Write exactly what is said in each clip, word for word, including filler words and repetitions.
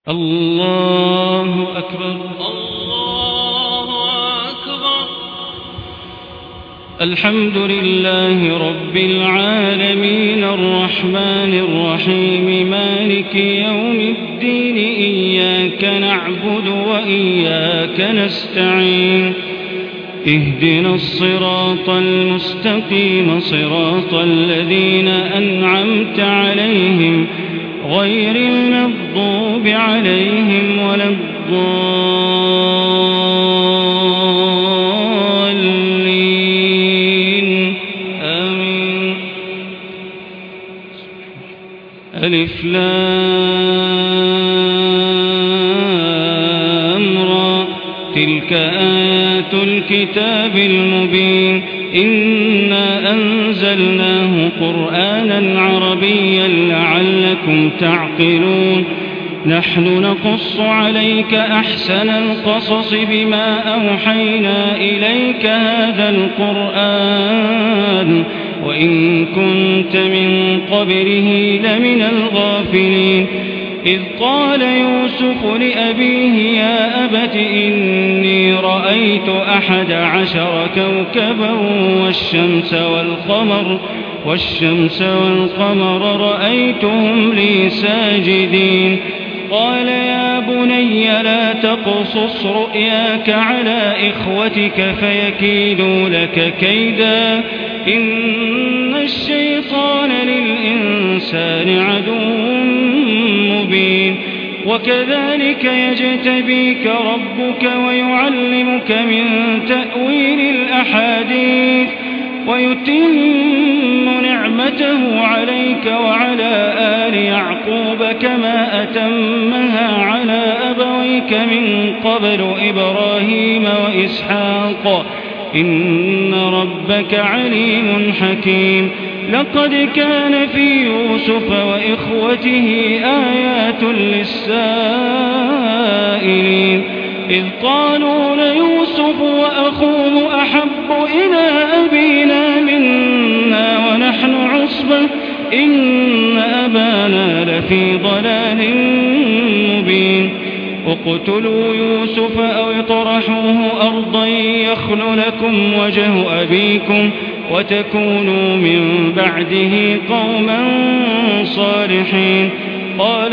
الله أكبر الله أكبر. الحمد لله رب العالمين الرحمن الرحيم مالك يوم الدين إياك نعبد وإياك نستعين اهدنا الصراط المستقيم صراط الذين أنعمت عليهم غير المغضوب عليهم ولا الضالين آمين. ألف لام را تلك آيات الكتاب المبين إنا أنزلناه قرآنا عربيا لعلكم تعقلون. نحن نقص عليك أحسن القصص بما أوحينا إليك هذا القرآن وإن كنت من قبله لمن الغافلين. إذ قال يوسف لأبيه يا أبت إني رأيت أحد عشر كوكبا والشمس والقمر والشمس والقمر رأيتهم لي ساجدين. قال يا بني لا تقصص رؤياك على إخوتك فيكيدوا لك كيدا إن الشيطان للإنسان عدو مبين. وكذلك يجتبيك ربك ويعلمك من تأويل الأحاديث ويتم نعمته عليك وعلى آل يعقوب كما أتمها على أبويك من قبل إبراهيم وإسحاق إن ربك عليم حكيم. لقد كان في يوسف وإخوته آيات للسائلين إذ قالوا ليوسف وأخوه أحب إلى أبينا منا ونحن عصبة إن أبانا لفي ضلال مبين. اقتلوا يوسف أو اطرحوه أرضا يخل لكم وجه أبيكم وتكونوا من بعده قوما صالحين. قال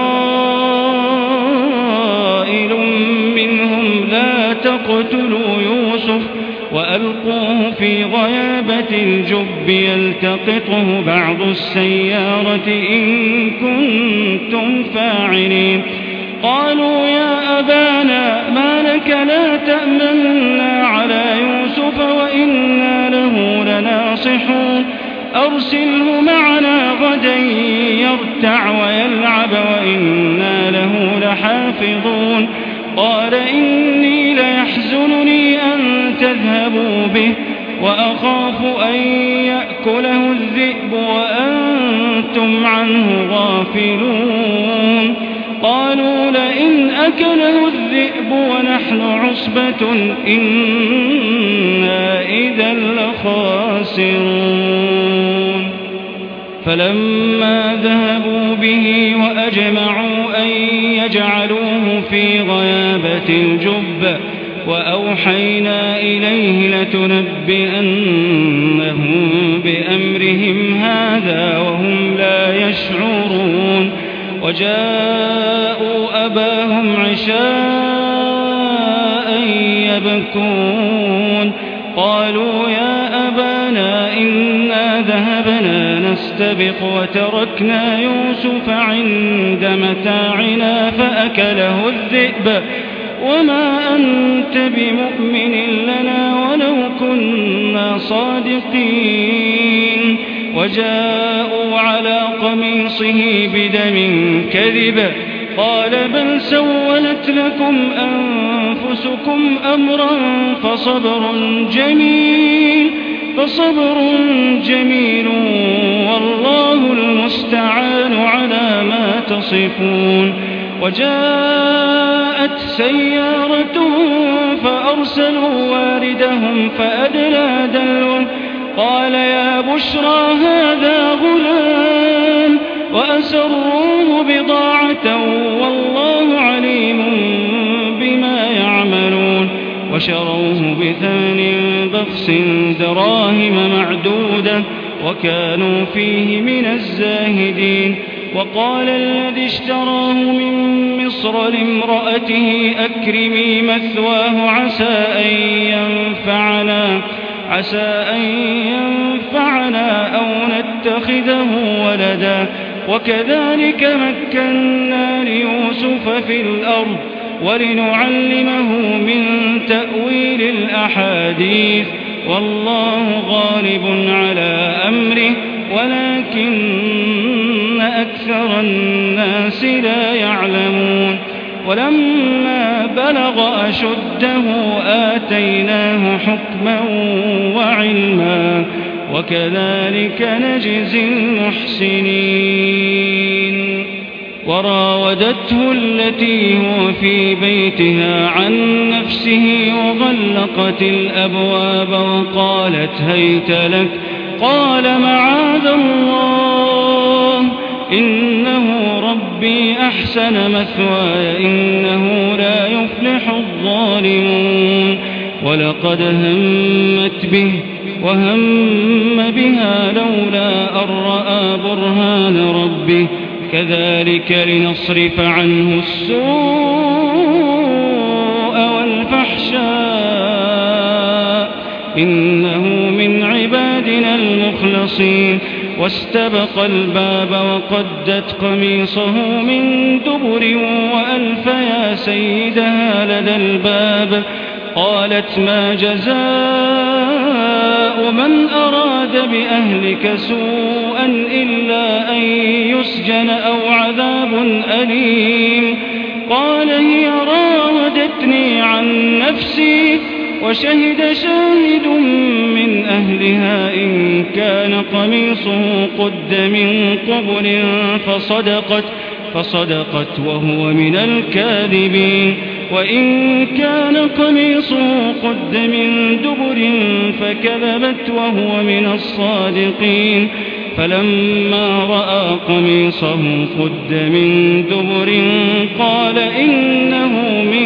قائل منهم لا تقتلوا يوسف وألقوه في غيابة الجب يلتقطه بعض السيارة إن كنتم فاعلين. قالوا يا أبانا ما لك لا تأمنا على يوسف وإنا له لناصحون أرسله معنا غدا يرتع ويلعب وإنا له لحافظون. قال إني ليحزنني أن تذهبوا به وأخاف أن يأكله الذئب وأنتم عنه غافلون. قالوا لئن أكله الذئب ونحن عصبة إنا إذا لخاسرون. فلما ذهبوا به وأجمعوا أن يجعلوه في غيابة الجب وأوحينا إليه لتنبئنهم بأمرهم هذا وهم لا يشعرون. وجاءوا أباهم عشاء يبكون. قالوا يا أبانا إنا ذهبنا نستبق وتركنا يوسف عند متاعنا فأكله الذئب وما أنت بمؤمن لنا ولو كنا صادقين. وجاءوا على قميصه بدم كذب قال بل سولت لكم أنفسكم أمرا فصبر جميل فصبر جميل والله المستعان على ما تصفون. وجاءت سيارة فأرسلوا واردهم فأدلى دلوه قال يا بشرى هذا غلام وأسروه بضاعة والله وشروه بثمن بخس دراهم معدودة وكانوا فيه من الزاهدين. وقال الذي اشتراه من مصر لامرأته أكرمي مثواه عسى أن ينفعنا عسى أن ينفعنا أو نتخذه ولدا وكذلك مكنا ليوسف في الأرض ولنعلمه من تأويل الأحاديث والله غالب على أمره ولكن أكثر الناس لا يعلمون. ولما بلغ أشده آتيناه حكما وعلما وكذلك نجزي المحسنين. وراودته التي هو في بيتها عن نفسه وغلقت الأبواب وقالت هيت لك قال معاذ الله إنه ربي أحسن مثواي إنه لا يفلح الظالمون. ولقد همت به وهم بها لولا أن رأى برهان ربه كذلك لنصرف عنه السوء والفحشاء إنه من عبادنا المخلصين. واستبق الباب وقدت قميصه من دبر وألف يا سيدها لدى الباب قالت ما جزاء من أراد بأهلك سوءا إلا أن يسجن أو عذاب أليم. قال هي راودتني عن نفسي وشهد شاهد من أهلها إن كان قميصه قد من قبل فصدقت فصدقت وهو من الكاذبين وإن كان قميصه قد من دبر فكذبت وهو من الصادقين. فلما رأى قميصه قد من دبر قال إنه من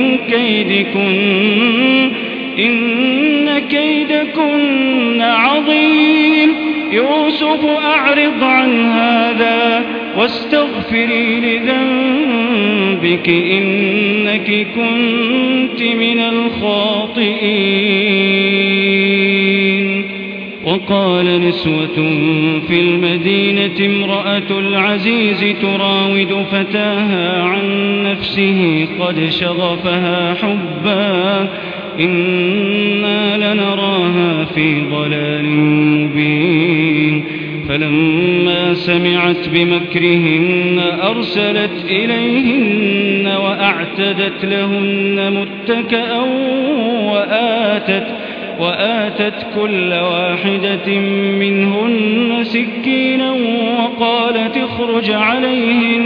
كيدكن إن كيدكن عظيم. يوسف أعرض عن هذا واستغفري لذنبك إنك كنت من الخاطئين. وقال نسوة في المدينة امرأة العزيز تراود فتاها عن نفسه قد شغفها حبا إنا لنراها في ضلال مبين. فلما سمعت بمكرهن أرسلت إليهن وأعتدت لهن متكئا وآتت وآتت كل واحدة منهن سكينا وقالت اخرج عليهن.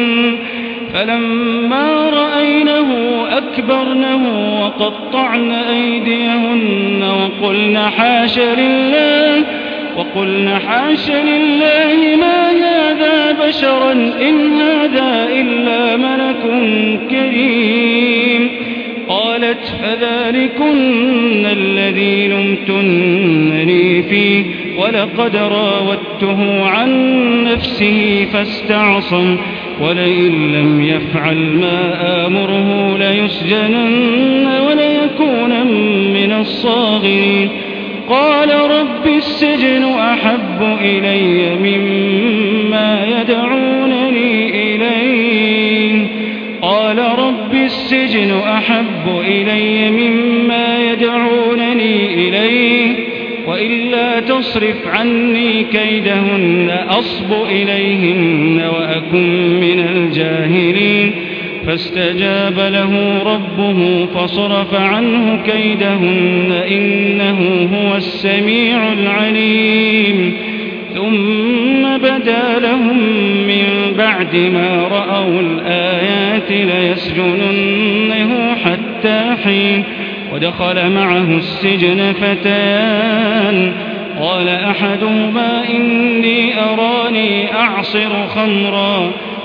فلما رأينه أكبرنه وقطعن أيديهن وقلن حاش لله وقلن حاش لله ما هذا بشرا إن هذا إلا ملك كريم. قالت فذلكن الذي لمتنني فيه ولقد راودته عن نفسه فاستعصم ولئن لم يفعل ما آمره ليسجنن وليكون من الصاغرين. قال رب السجن أحب إلي مما يدعونني إليه قال رب السجن أحب إلي مما يدعونني إليه وإلا تصرف عني كيدهن أصب إليهن وأكن من الجاهلين. فاستجاب له ربه فصرف عنه كيدهن إنه هو السميع العليم. ثم بدا لهم من بعد ما رأوا الآيات ليسجننه حتى حين. ودخل معه السجن فتيان قال أحدهما إني أراني أعصر خمرا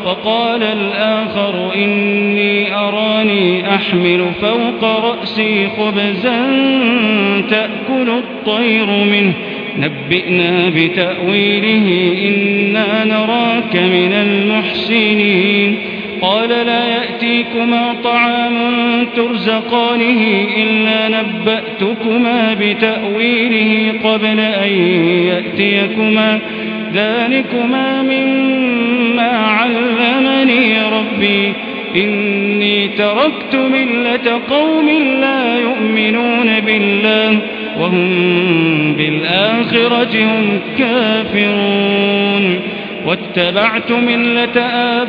وقال الآخر إني أراني أحمل فوق رأسي خبزا تأكل الطير منه نبئنا بتأويله إنا نراك من المحسنين قال لا يأتيكما طعام ترزقانه إلا نبأتكما بتأويله قبل أن يأتيكما ذلكما مما علمني ربي إني تركت ملة قوم لا يؤمنون بالله وهم بالآخرة هم كافرون واتبعت ملة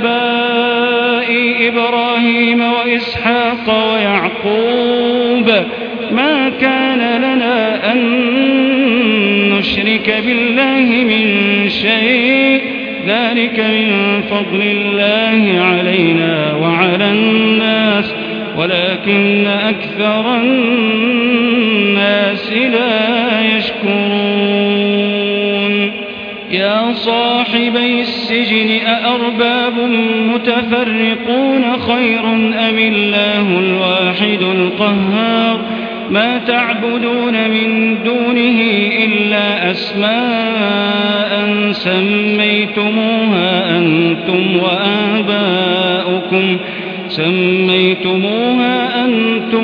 آبائي إبراهيم وإسحاق ويعقوب ما كان لنا أن نشرك بالله من شيء ذلك من فضل الله علينا وعلى الناس ولكن أكثر الناس لا يشكرون يا صاحبي السجن أأرباب متفرقون خير أم الله الواحد القهار ما تعبدون من دونه إلا أسماء سميتموها أنتم وآباؤكم سميتموها أنتم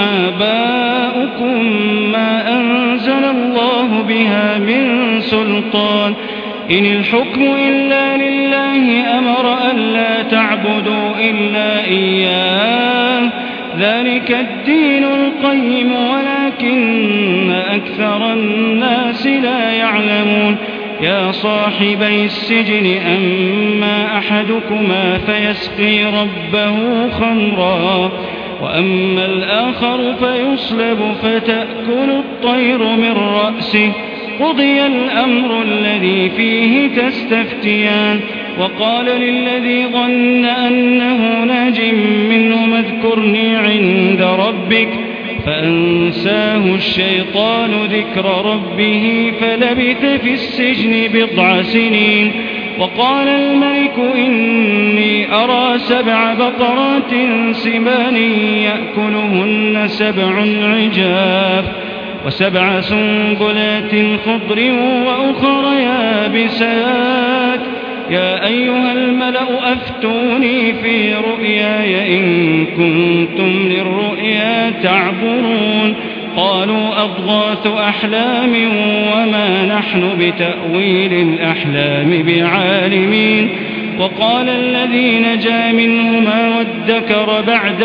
وآباؤكم ما أنزل الله بها من سلطان إن الحكم إلا لله أمر ألا تعبدوا إلا إياه ذلك الدين القيم ولكن أكثر الناس لا يعلمون يا صاحبي السجن أما أحدكما فيسقي ربه خمرا وأما الآخر فيصلب فتأكل الطير من رأسه قضي الأمر الذي فيه تستفتيان وقال للذي ظن أنه ناج منه اذكرني عند ربك فأنساه الشيطان ذكر ربه فلبث في السجن بضع سنين وقال الملك إني أرى سبع بقرات سمان يأكلهن سبع عجاف وسبع سنبلات خضر وأخر يابسات يا أيها الملأ أفتوني في رؤياي إن كنتم للرؤيا تعبرون قالوا أضغاث أحلام وما نحن بتأويل الأحلام بعالمين وقال الذي نجا منهما وادكر بعد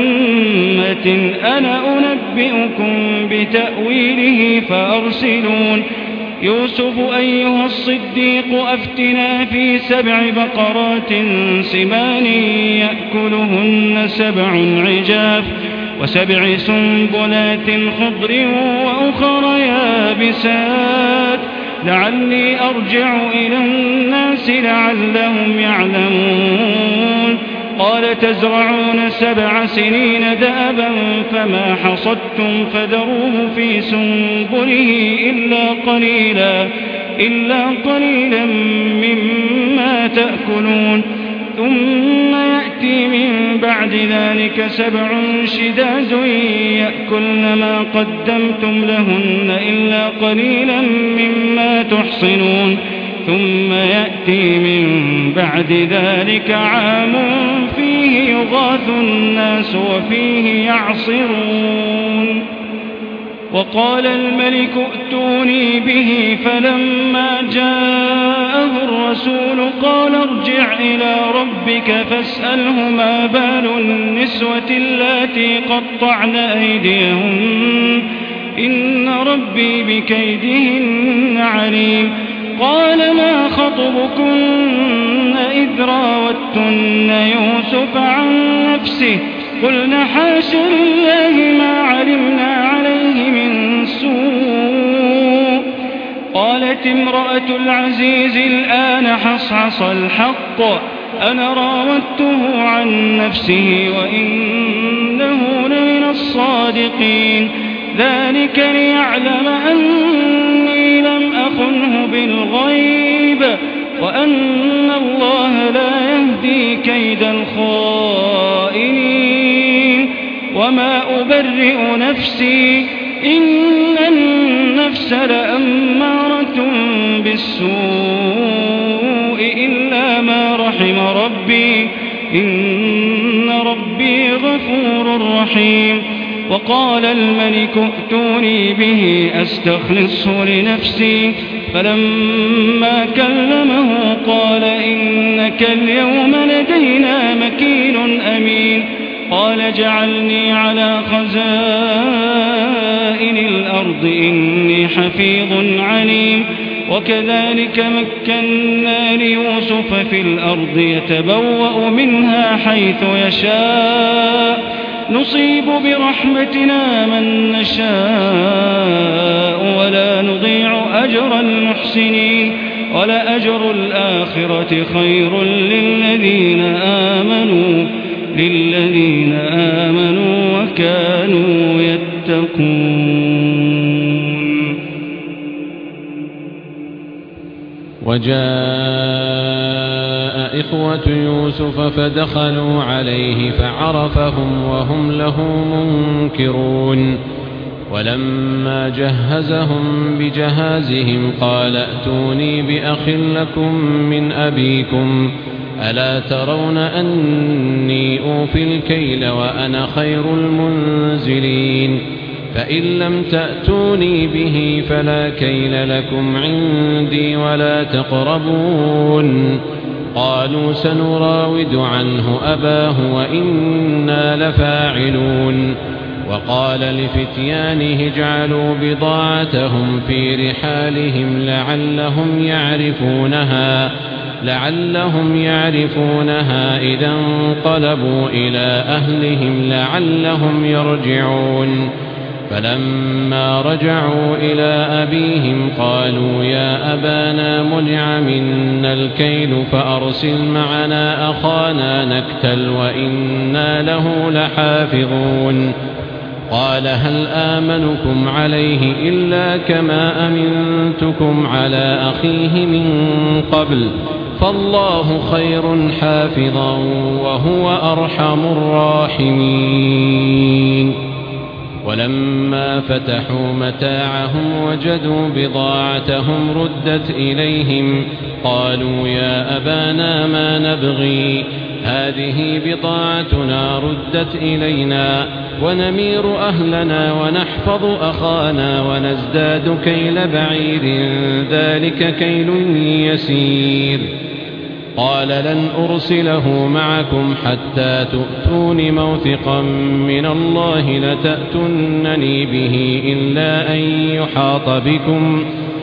أمة أنا أنبئكم بتأويله فأرسلون يوسف أيها الصديق أفتنا في سبع بقرات سمان يأكلهن سبع عجاف وسبع سنبلات خضر وأخر يابسات لعلي أرجع إلى الناس لعلهم يعلمون قال تزرعون سبع سنين دابا فما حصدتم فذروه في سنبله إلا قليلا إلا قليلا مما تأكلون ثم يأتي من بعد ذلك سبع شداد يأكلن ما قدمتم لهن إلا قليلا مما تحصنون ثم يأتي من بعد ذلك عام فيه يغاث الناس وفيه يعصرون وقال الملك ائتوني به فلما جاءه الرسول قال ارجع إلى ربك فاسأله ما بال النسوة اللاتي قطعن أيديهن إن ربي بكيدهن عليم قال ما خطبكن إذ راوتن يوسف عن نفسه قلنا حاش لله ما علمنا عليه من سوء قالت امرأة العزيز الآن حصحص الحق أنا راودته عن نفسه وإنه لمن الصادقين ذلك ليعلم أني لم أخنه بالغيب وأن الله لا يهدي كيد الخائنين وما أبرئ نفسي إن النفس لأمارة بالسوء إلا ما رحم ربي إن ربي غفور رحيم. وقال الملك ائتوني به أستخلصه لنفسي فلما كلمه قال إنك اليوم لدينا مكين أمين. قال اجعلني على خزائن الأرض إني حفيظ عليم. وكذلك مكنا ليوسف في الأرض يتبوأ منها حيث يشاء نصيب برحمتنا من نشاء ولا نضيع أجر المحسنين ولأجر الآخرة خير للذين آمنوا للذين آمنوا وكانوا يتقون. وجاء إخوة يوسف فدخلوا عليه فعرفهم وهم له منكرون. ولما جهزهم بجهازهم قال ائتوني بأخ لكم من أبيكم ألا ترون أني أوفي الكيل وأنا خير المنزلين فإن لم تأتوني به فلا كيل لكم عندي ولا تقربون. قالوا سنراود عنه أباه وإنا لفاعلون. وقال لفتيانه اجعلوا بضاعتهم في رحالهم لعلهم يعرفونها لعلهم يعرفونها إذا انقلبوا إلى أهلهم لعلهم يرجعون. فلما رجعوا إلى أبيهم قالوا يا أبانا منع منا الكيل فأرسل معنا أخانا نكتل وإنا له لحافظون. قال هل آمنكم عليه إلا كما أمنتكم على أخيه من قبل فالله خير حافظا وهو أرحم الراحمين. ولما فتحوا متاعهم وجدوا بضاعتهم ردت إليهم قالوا يا أبانا ما نبغي هذه بضاعتنا ردت إلينا ونمير أهلنا ونحفظ أخانا ونزداد كيل بعير ذلك كيل يسير. قال لن أرسله معكم حتى تؤتون موثقا من الله لتأتونني به إلا أن يحاط بكم.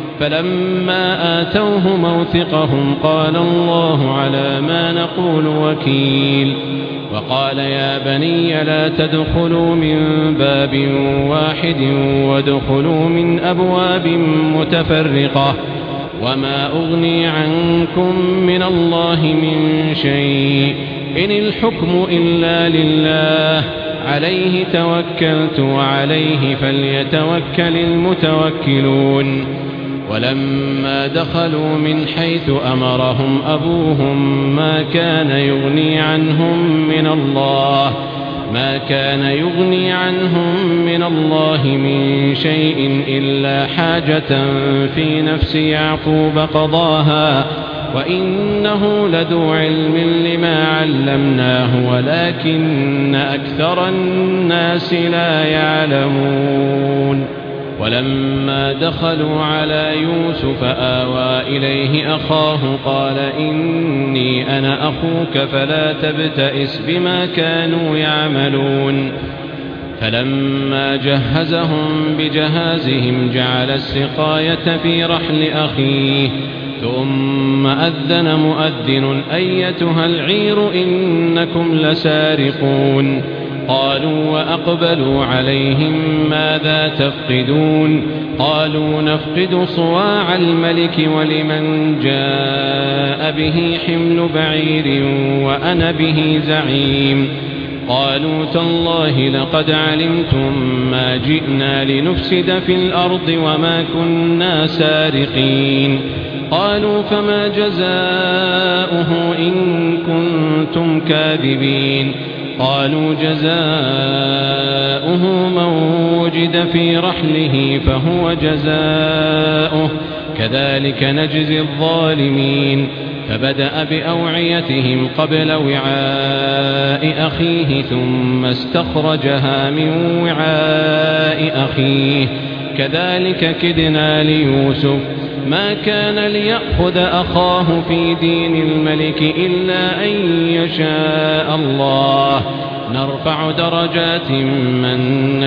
فلما آتوه موثقهم قال الله على ما نقول وكيل. وقال يا بني لا تدخلوا من باب واحد وادخلوا من أبواب متفرقة وما أغني عنكم من الله من شيء إن الحكم إلا لله عليه توكلت وعليه فليتوكل المتوكلون. ولما دخلوا من حيث أمرهم أبوهم ما كان يغني عنهم من الله ما كان يغني عنهم من الله من شيء إلا حاجة في نفس يعقوب قضاها وإنه لذو علم لما علمناه ولكن أكثر الناس لا يعلمون. ولما دخلوا على يوسف آوى إليه أخاه قال إني أنا أخوك فلا تبتئس بما كانوا يعملون. فلما جهزهم بجهازهم جعل السقاية في رحل أخيه ثم أذن مؤذن أيتها العير إنكم لسارقون. قالوا وأقبلوا عليهم ماذا تفقدون قالوا نفقد صواع الملك ولمن جاء به حمل بعير وأنا به زعيم. قالوا تالله لقد علمتم ما جئنا لنفسد في الأرض وما كنا سارقين قالوا فما جزاؤه إن كنتم كاذبين قالوا جزاؤه من وجد في رحله فهو جزاؤه كذلك نجزي الظالمين فبدأ بأوعيتهم قبل وعاء أخيه ثم استخرجها من وعاء أخيه كذلك كدنا ليوسف ما كان ليأخذ أخاه في دين الملك إلا أن يشاء الله نرفع درجات من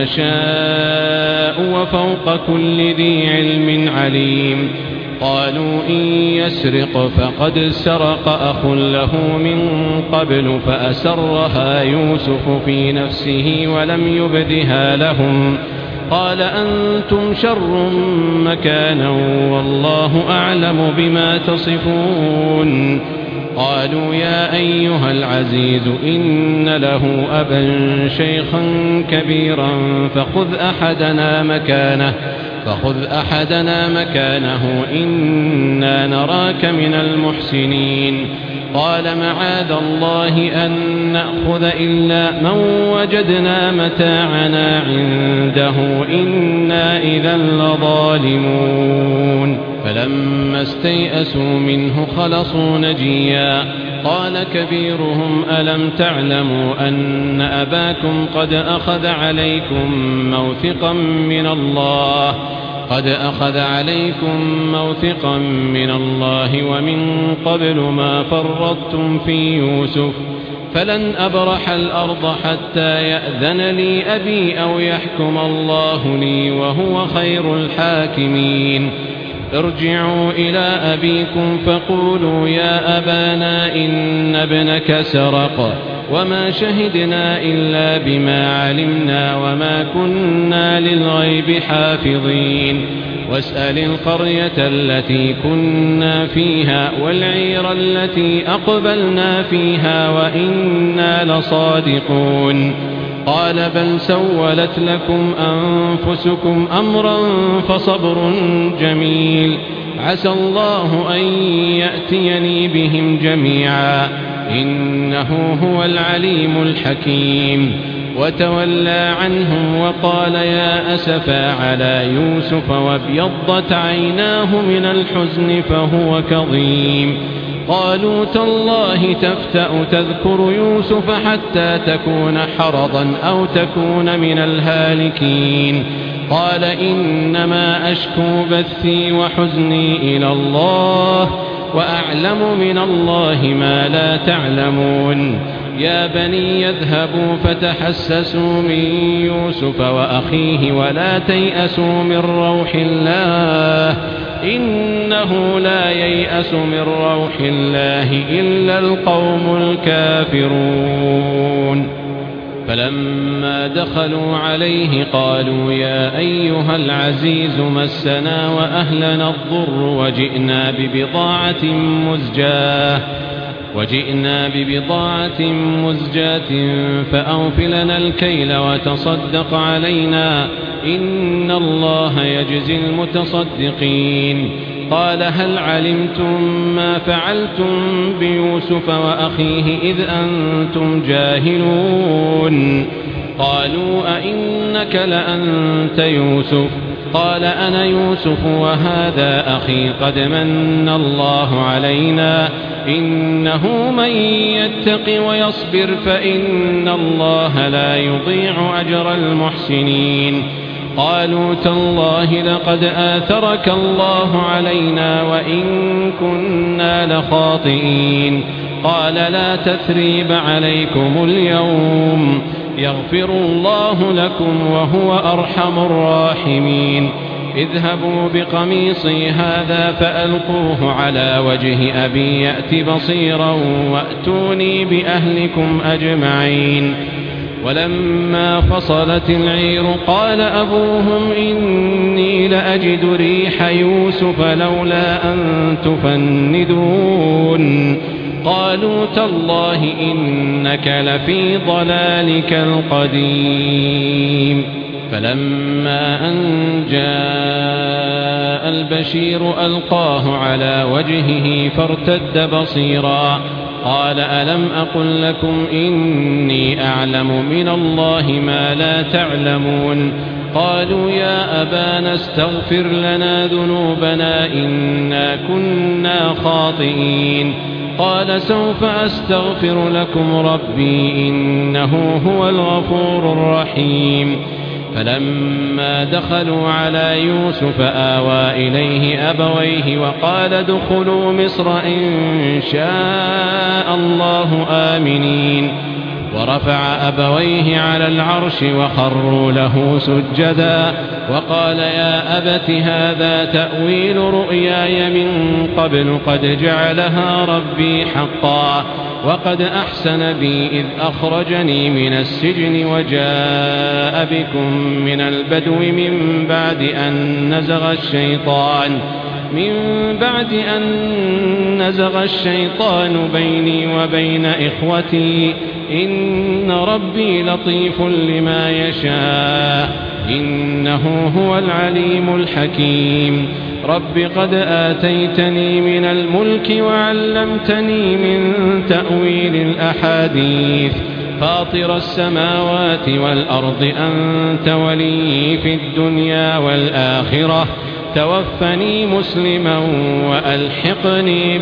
نشاء وفوق كل ذي علم عليم قالوا إن يسرق فقد سرق أخ له من قبل فأسرها يوسف في نفسه ولم يبدها لهم قال أنتم شر مكانا والله أعلم بما تصفون قالوا يا أيها العزيز إن له أبا شيخا كبيرا فخذ أحدنا مكانه فخذ أحدنا مكانه إنا نراك من المحسنين قال معاذ الله أن نأخذ إلا من وجدنا متاعنا عنده إنا إذا لظالمون فلما استيئسوا منه خلصوا نجيا قال كبيرهم ألم تعلموا أن أباكم قد أخذ عليكم موثقا من الله قد أخذ عليكم موثقا من الله ومن قبل ما فرطتم في يوسف فلن أبرح الأرض حتى يأذن لي أبي أو يحكم الله لي وهو خير الحاكمين ارجعوا إلى أبيكم فقولوا يا أبانا إن ابنك سرق وما شهدنا إلا بما علمنا وما كنا للغيب حافظين واسأل القرية التي كنا فيها والعير التي أقبلنا فيها وإنا لصادقون قال بل سولت لكم أنفسكم أمرا فصبر جميل عسى الله أن يأتيني بهم جميعا إنه هو العليم الحكيم وتولى عنهم وقال يا أسفا على يوسف وابيضت عيناه من الحزن فهو كظيم قالوا تالله تفتأ تذكر يوسف حتى تكون حرضا أو تكون من الهالكين قال إنما أشكو بثي وحزني إلى الله وأعلم من الله ما لا تعلمون يا بني يذهبوا فتحسسوا من يوسف وأخيه ولا تيأسوا من روح الله إنه لا ييأس من روح الله إلا القوم الكافرون فلما دخلوا عليه قالوا يا أيها العزيز مسنا وأهلنا الضر وجئنا ببضاعة مزجاة وجئنا ببضاعة مزجاة فأوفلنا الكيل وتصدق علينا إن الله يجزي المتصدقين قال هل علمتم ما فعلتم بيوسف وأخيه إذ أنتم جاهلون قالوا أئنك لأنت يوسف قال أنا يوسف وهذا أخي قد من الله علينا إنه من يتق ويصبر فإن الله لا يضيع أجر المحسنين قالوا تالله لقد آثرك الله علينا وإن كنا لخاطئين قال لا تثريب عليكم اليوم يغفر الله لكم وهو أرحم الراحمين اذهبوا بقميصي هذا فألقوه على وجه أبي يأت بصيرا وأتوني بأهلكم أجمعين ولما فصلت العير قال أبوهم إني لأجد ريح يوسف لولا أن تفندون قالوا تالله إنك لفي ضلالك القديم فلما أن جاء جاء البشير ألقاه على وجهه فارتد بصيرا قال ألم أقل لكم إني أعلم من الله ما لا تعلمون قالوا يا أبانا استغفر لنا ذنوبنا إنا كنا خاطئين قال سوف أستغفر لكم ربي إنه هو الغفور الرحيم فلما دخلوا على يوسف آوى إليه أبويه وقال ادخلوا مصر إن شاء الله آمنين ورفع أبويه على العرش وخروا له سجدا وقال يا أبت هذا تأويل رؤياي من قبل قد جعلها ربي حقا وقد أحسن بي إذ أخرجني من السجن وجاء بكم من البدو من بعد أن نزغ الشيطان من بعد أن نزغ الشيطان بيني وبين إخوتي إن ربي لطيف لما يشاء إنه هو العليم الحكيم رب قد آتيتني من الملك وعلمتني من تأويل الأحاديث فاطر السماوات والأرض أنت ولي في الدنيا والآخرة توفني مسلما وألحقني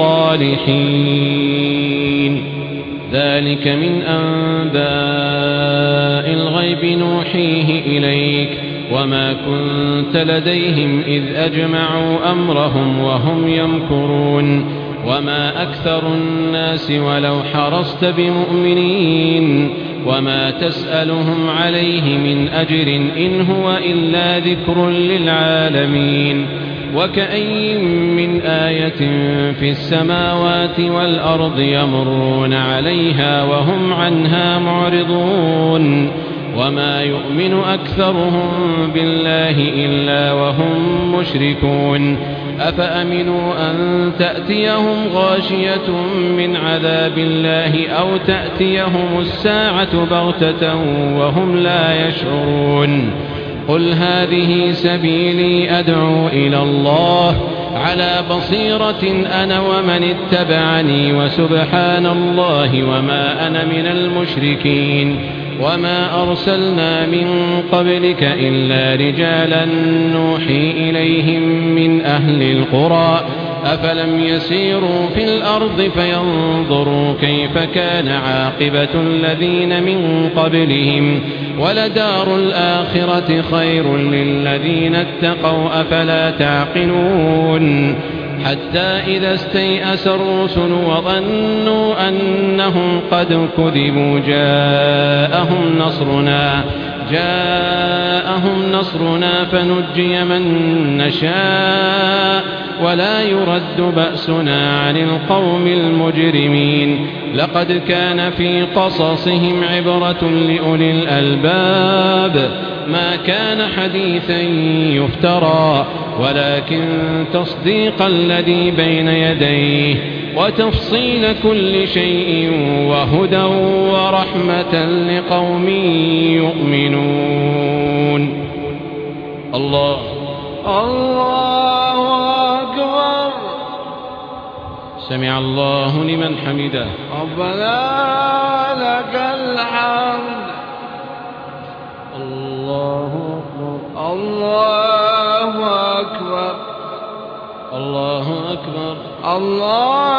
بالصالحين ذلك من أنباء الغيب نوحيه إليك وما كنت لديهم إذ أجمعوا أمرهم وهم يمكرون وما أكثر الناس ولو حرصت بمؤمنين وما تسألهم عليه من أجر إن هو إلا ذكر للعالمين وكأي من آية في السماوات والأرض يمرون عليها وهم عنها معرضون وما يؤمن أكثرهم بالله إلا وهم مشركون أفأمنوا أن تأتيهم غاشية من عذاب الله أو تأتيهم الساعة بغتة وهم لا يشعرون قل هذه سبيلي أدعو إلى الله على بصيرة أنا ومن اتبعني وسبحان الله وما أنا من المشركين وما أرسلنا من قبلك إلا رجالا نوحي إليهم من أهل القرى أفلم يسيروا في الأرض فينظروا كيف كان عاقبة الذين من قبلهم ولدار الآخرة خير للذين اتقوا أفلا تعقلون حتى إذا استيأس الرسل وظنوا أنهم قد كذبوا جاءهم نصرنا جاءهم نصرنا فنجي من نشاء ولا يرد بأسنا عن القوم المجرمين لقد كان في قصصهم عبرة لأولي الألباب ما كان حديثا يفترى ولكن تصديق الذي بين يديه وتفصيل كل شيء وهدى ورحمة لقوم يؤمنون الله الله أكبر سمع الله لمن حمده ربنا لك الحمد الله أكبر الله أكبر الله أكبر الله